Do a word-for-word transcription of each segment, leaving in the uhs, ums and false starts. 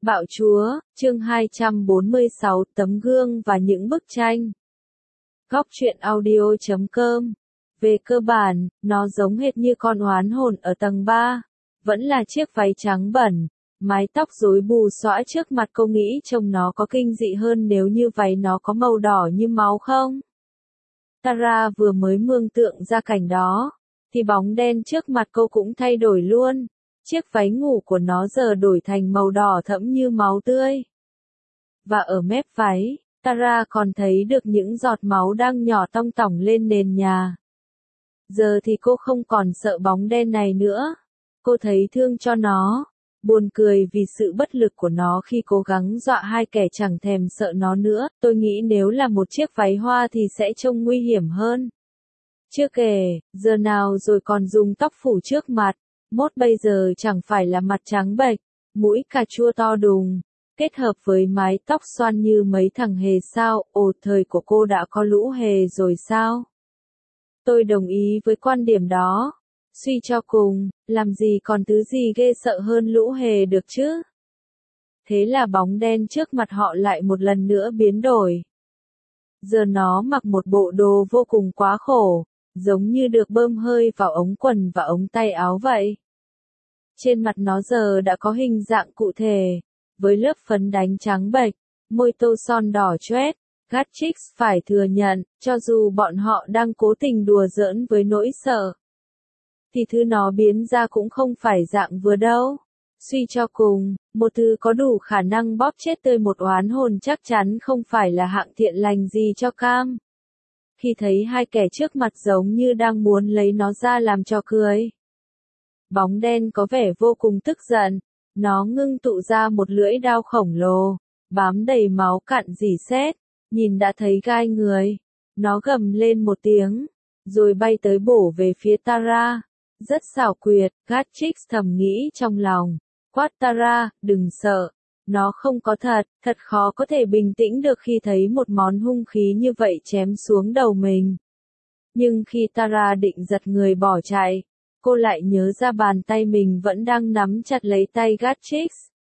Bạo chúa, chương hai trăm bốn mươi sáu, tấm gương và những bức tranh. Góc truyện audio chấm com. Về cơ bản, nó giống hệt như con oán hồn ở tầng ba. Vẫn là chiếc váy trắng bẩn, mái tóc rối bù xõa trước mặt. Cô nghĩ trông nó có kinh dị hơn nếu như váy nó có màu đỏ như máu không? Tara vừa mới mường tượng ra cảnh đó, thì bóng đen trước mặt cô cũng thay đổi luôn. Chiếc váy ngủ của nó giờ đổi thành màu đỏ thẫm như máu tươi. Và ở mép váy, Tara còn thấy được những giọt máu đang nhỏ tong tỏng lên nền nhà. Giờ thì cô không còn sợ bóng đen này nữa. Cô thấy thương cho nó, buồn cười vì sự bất lực của nó khi cố gắng dọa hai kẻ chẳng thèm sợ nó nữa. Tôi nghĩ nếu là một chiếc váy hoa thì sẽ trông nguy hiểm hơn. Chưa kể, giờ nào rồi còn dùng tóc phủ trước mặt. Mốt bây giờ chẳng phải là mặt trắng bệch, mũi cà chua to đùng, kết hợp với mái tóc xoăn như mấy thằng hề sao. Ồ, thời của cô đã có lũ hề rồi sao? Tôi đồng ý với quan điểm đó. Suy cho cùng, làm gì còn thứ gì ghê sợ hơn lũ hề được chứ? Thế là bóng đen trước mặt họ lại một lần nữa biến đổi. Giờ nó mặc một bộ đồ vô cùng quá khổ, giống như được bơm hơi vào ống quần và ống tay áo vậy. Trên mặt nó giờ đã có hình dạng cụ thể, với lớp phấn đánh trắng bệch, môi tô son đỏ choét. Gatchix phải thừa nhận, cho dù bọn họ đang cố tình đùa giỡn với nỗi sợ, thì thứ nó biến ra cũng không phải dạng vừa đâu. Suy cho cùng, một thứ có đủ khả năng bóp chết tươi một oán hồn chắc chắn không phải là hạng thiện lành gì cho cam. Khi thấy hai kẻ trước mặt giống như đang muốn lấy nó ra làm trò cười, bóng đen có vẻ vô cùng tức giận. Nó ngưng tụ ra một lưỡi dao khổng lồ, bám đầy máu cặn rỉ sét, nhìn đã thấy gai người. Nó gầm lên một tiếng, rồi bay tới bổ về phía Tara. Rất xảo quyệt, Gatchix thầm nghĩ trong lòng. Quát Tara, đừng sợ. Nó không có thật, thật khó có thể bình tĩnh được khi thấy một món hung khí như vậy chém xuống đầu mình. Nhưng khi Tara định giật người bỏ chạy, cô lại nhớ ra bàn tay mình vẫn đang nắm chặt lấy tay Gatchix.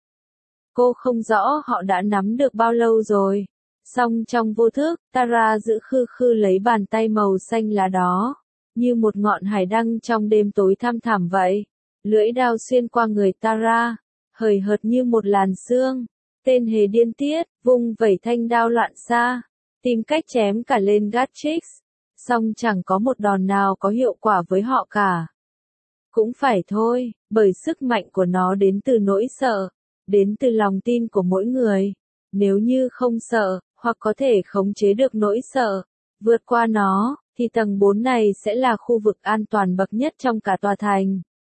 Cô không rõ họ đã nắm được bao lâu rồi. Song trong vô thức, Tara giữ khư khư lấy bàn tay màu xanh lá đó, như một ngọn hải đăng trong đêm tối thăm thẳm vậy. Lưỡi đao xuyên qua người Tara, hời hợt như một làn sương. Tên hề điên tiết, vung vẩy thanh đao loạn xạ, tìm cách chém cả lên Gatchix. Song chẳng có một đòn nào có hiệu quả với họ cả. Cũng phải thôi, bởi sức mạnh của nó đến từ nỗi sợ, đến từ lòng tin của mỗi người. Nếu như không sợ, hoặc có thể khống chế được nỗi sợ, vượt qua nó, thì tầng bốn này sẽ là khu vực an toàn bậc nhất trong cả tòa thành.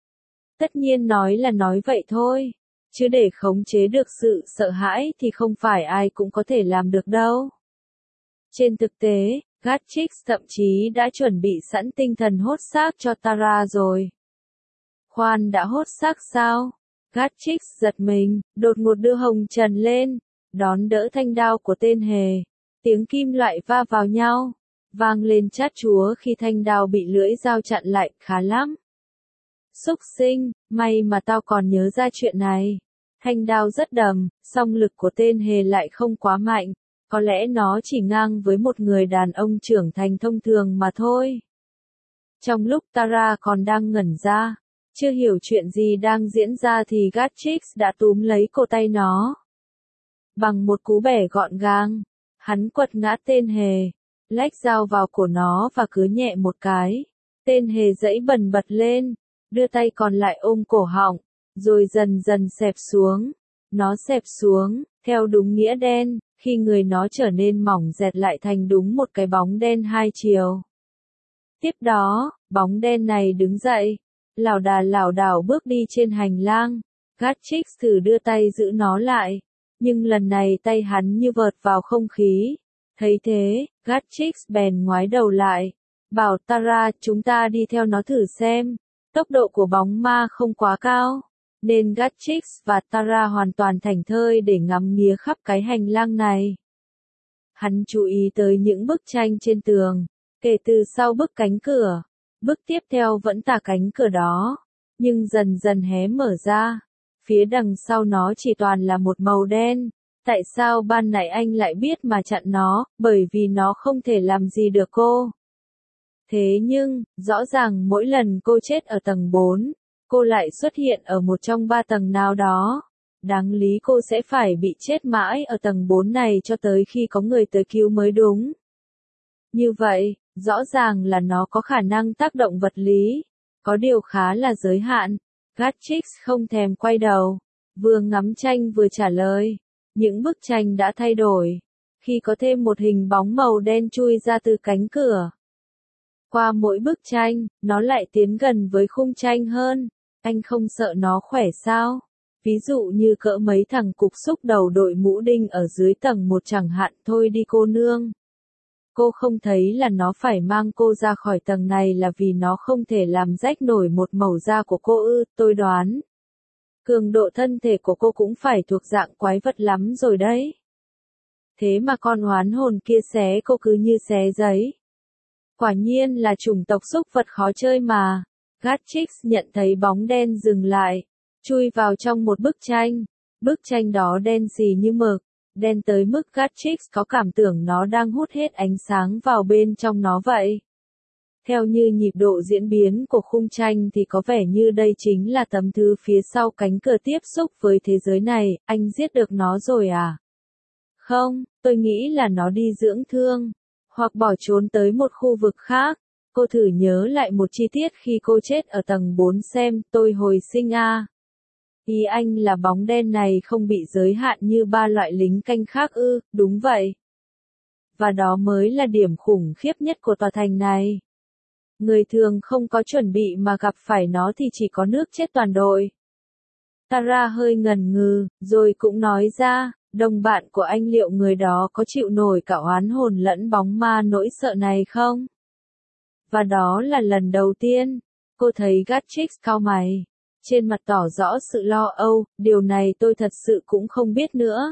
Tất nhiên nói là nói vậy thôi, chứ để khống chế được sự sợ hãi thì không phải ai cũng có thể làm được đâu. Trên thực tế, Gatchix thậm chí đã chuẩn bị sẵn tinh thần hốt xác cho Tara rồi. Khoan, đã hốt xác sao? Gatchix giật mình, đột ngột đưa hồng trần lên, đón đỡ thanh đao của tên hề. Tiếng kim loại va vào nhau, vang lên chát chúa khi thanh đao bị lưỡi dao chặn lại. Khá lắm. Xúc sinh, may mà tao còn nhớ ra chuyện này. Thanh đao rất đầm, song lực của tên hề lại không quá mạnh. Có lẽ nó chỉ ngang với một người đàn ông trưởng thành thông thường mà thôi. Trong lúc Tara còn đang ngẩn ra, chưa hiểu chuyện gì đang diễn ra thì Gatchix đã túm lấy cổ tay nó. Bằng một cú bẻ gọn gàng, hắn quật ngã tên hề, lách dao vào cổ nó và cứa nhẹ một cái. Tên hề giãy bần bật lên, đưa tay còn lại ôm cổ họng, rồi dần dần xẹp xuống. Nó xẹp xuống, theo đúng nghĩa đen, khi người nó trở nên mỏng dẹt lại thành đúng một cái bóng đen hai chiều. Tiếp đó, bóng đen này đứng dậy, lảo đà lảo đảo bước đi trên hành lang. Gatchix thử đưa tay giữ nó lại, nhưng lần này tay hắn như vợt vào không khí. Thấy thế, Gatchix bèn ngoái đầu lại, bảo Tara, chúng ta đi theo nó thử xem. Tốc độ của bóng ma không quá cao, nên Gatchix và Tara hoàn toàn thảnh thơi để ngắm nghía khắp cái hành lang này. Hắn chú ý tới những bức tranh trên tường, kể từ sau bức cánh cửa. Bức tiếp theo vẫn tà cánh cửa đó, nhưng dần dần hé mở ra. Phía đằng sau nó chỉ toàn là một màu đen. Tại sao ban nãy anh lại biết mà chặn nó, bởi vì nó không thể làm gì được cô. Thế nhưng, rõ ràng mỗi lần cô chết ở tầng bốn, cô lại xuất hiện ở một trong ba tầng nào đó. Đáng lý cô sẽ phải bị chết mãi ở tầng bốn này cho tới khi có người tới cứu mới đúng. Như vậy, rõ ràng là nó có khả năng tác động vật lý. Có điều khá là giới hạn. Gatchix không thèm quay đầu. Vừa ngắm tranh vừa trả lời. Những bức tranh đã thay đổi. Khi có thêm một hình bóng màu đen chui ra từ cánh cửa. Qua mỗi bức tranh, nó lại tiến gần với khung tranh hơn. Anh không sợ nó khỏe sao? Ví dụ như cỡ mấy thằng cục xúc đầu đội mũ đinh ở dưới tầng một chẳng hạn. Thôi đi cô nương. Cô không thấy là nó phải mang cô ra khỏi tầng này là vì nó không thể làm rách nổi một mẩu da của cô ư, tôi đoán. Cường độ thân thể của cô cũng phải thuộc dạng quái vật lắm rồi đấy. Thế mà con oán hồn kia xé cô cứ như xé giấy. Quả nhiên là chủng tộc súc vật khó chơi mà. Gatchix nhận thấy bóng đen dừng lại, chui vào trong một bức tranh. Bức tranh đó đen xì như mực, đen tới mức Gatchix có cảm tưởng nó đang hút hết ánh sáng vào bên trong nó vậy. Theo như nhịp độ diễn biến của khung tranh thì có vẻ như đây chính là tấm thứ phía sau cánh cửa tiếp xúc với thế giới này. Anh giết được nó rồi à? Không, tôi nghĩ là nó đi dưỡng thương, hoặc bỏ trốn tới một khu vực khác. Cô thử nhớ lại một chi tiết khi cô chết ở tầng bốn xem, tôi hồi sinh à. Ý anh là bóng đen này không bị giới hạn như ba loại lính canh khác ư? Đúng vậy. Và đó mới là điểm khủng khiếp nhất của tòa thành này. Người thường không có chuẩn bị mà gặp phải nó thì chỉ có nước chết toàn đội. Tara hơi ngần ngừ, rồi cũng nói ra, đồng bạn của anh liệu người đó có chịu nổi cả oán hồn lẫn bóng ma nỗi sợ này không? Và đó là lần đầu tiên, cô thấy Gatchix cau mày, trên mặt tỏ rõ sự lo âu, điều này tôi thật sự cũng không biết nữa.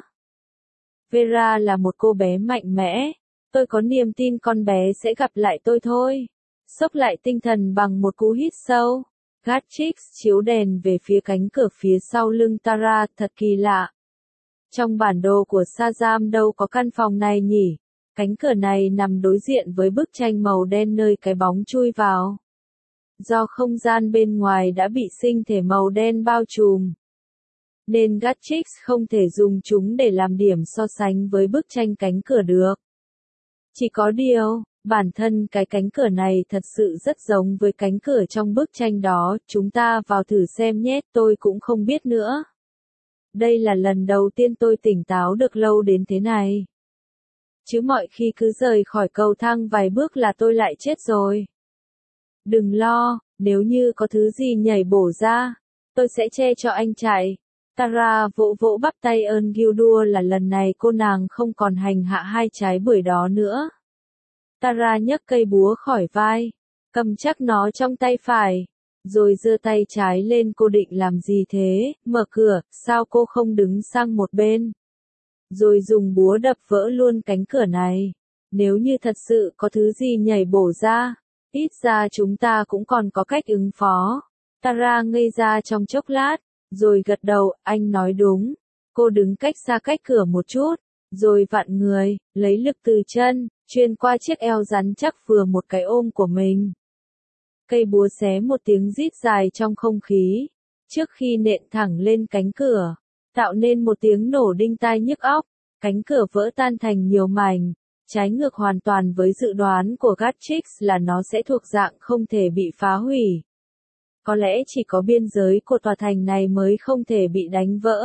Vera là một cô bé mạnh mẽ, tôi có niềm tin con bé sẽ gặp lại tôi thôi. Xốc lại tinh thần bằng một cú hít sâu. Gatchix chiếu đèn về phía cánh cửa phía sau lưng Tara, thật kỳ lạ. Trong bản đồ của Shazam đâu có căn phòng này nhỉ? Cánh cửa này nằm đối diện với bức tranh màu đen nơi cái bóng chui vào. Do không gian bên ngoài đã bị sinh thể màu đen bao trùm, nên Gatchix không thể dùng chúng để làm điểm so sánh với bức tranh cánh cửa được. Chỉ có điều, bản thân cái cánh cửa này thật sự rất giống với cánh cửa trong bức tranh đó, chúng ta vào thử xem nhé, tôi cũng không biết nữa. Đây là lần đầu tiên tôi tỉnh táo được lâu đến thế này. Chứ mọi khi cứ rời khỏi cầu thang vài bước là tôi lại chết rồi. Đừng lo, nếu như có thứ gì nhảy bổ ra, tôi sẽ che cho anh chạy. Tara vỗ vỗ bắp tay ơn Gildur là lần này cô nàng không còn hành hạ hai trái bưởi đó nữa. Tara nhấc cây búa khỏi vai, cầm chắc nó trong tay phải, rồi giơ tay trái lên. Cô định làm gì thế? Mở cửa, sao cô không đứng sang một bên? Rồi dùng búa đập vỡ luôn cánh cửa này. Nếu như thật sự có thứ gì nhảy bổ ra, ít ra chúng ta cũng còn có cách ứng phó. Tara ngây ra trong chốc lát, rồi gật đầu, anh nói đúng. Cô đứng cách xa cách cửa một chút, rồi vặn người, lấy lực từ chân, truyền qua chiếc eo rắn chắc vừa một cái ôm của mình. Cây búa xé một tiếng rít dài trong không khí, trước khi nện thẳng lên cánh cửa, tạo nên một tiếng nổ đinh tai nhức óc. Cánh cửa vỡ tan thành nhiều mảnh, trái ngược hoàn toàn với dự đoán của Gatchix là nó sẽ thuộc dạng không thể bị phá hủy. Có lẽ chỉ có biên giới của tòa thành này mới không thể bị đánh vỡ.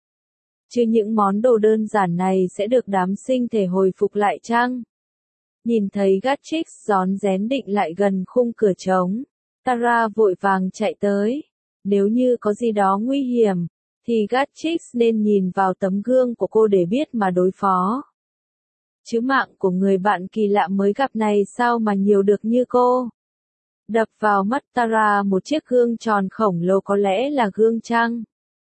Chứ những món đồ đơn giản này sẽ được đám sinh thể hồi phục lại chăng? Nhìn thấy Gatchix rón rén định lại gần khung cửa trống, Tara vội vàng chạy tới. Nếu như có gì đó nguy hiểm, thì Gatchix nên nhìn vào tấm gương của cô để biết mà đối phó. Chứ mạng của người bạn kỳ lạ mới gặp này sao mà nhiều được như cô. Đập vào mắt Tara một chiếc gương tròn khổng lồ, có lẽ là gương trăng.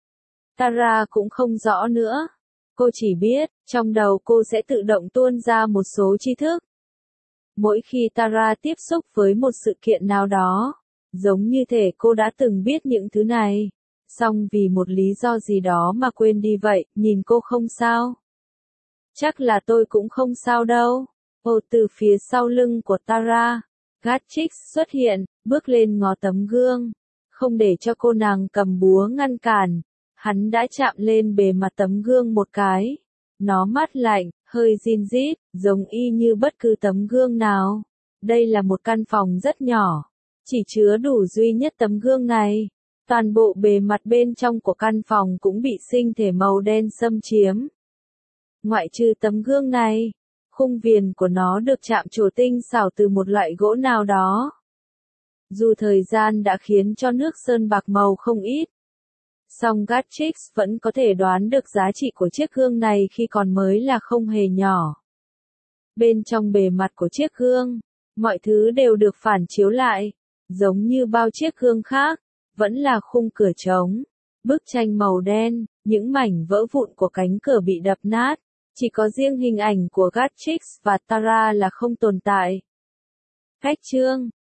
Tara cũng không rõ nữa. Cô chỉ biết, trong đầu cô sẽ tự động tuôn ra một số tri thức. Mỗi khi Tara tiếp xúc với một sự kiện nào đó, giống như thể cô đã từng biết những thứ này. Xong vì một lý do gì đó mà quên đi vậy, nhìn cô không sao. Chắc là tôi cũng không sao đâu. Ồ, từ phía sau lưng của Tara, Gatchix xuất hiện, bước lên ngó tấm gương. Không để cho cô nàng cầm búa ngăn cản. Hắn đã chạm lên bề mặt tấm gương một cái. Nó mát lạnh, hơi rin rít, giống y như bất cứ tấm gương nào. Đây là một căn phòng rất nhỏ, chỉ chứa đủ duy nhất tấm gương này. Toàn bộ bề mặt bên trong của căn phòng cũng bị sinh thể màu đen xâm chiếm. Ngoại trừ tấm gương này, khung viền của nó được chạm trổ tinh xảo từ một loại gỗ nào đó. Dù thời gian đã khiến cho nước sơn bạc màu không ít, song Gatchix vẫn có thể đoán được giá trị của chiếc gương này khi còn mới là không hề nhỏ. Bên trong bề mặt của chiếc gương, mọi thứ đều được phản chiếu lại, giống như bao chiếc gương khác, vẫn là khung cửa trống, bức tranh màu đen, những mảnh vỡ vụn của cánh cửa bị đập nát, chỉ có riêng hình ảnh của Gatchix và Tara là không tồn tại. Cách chương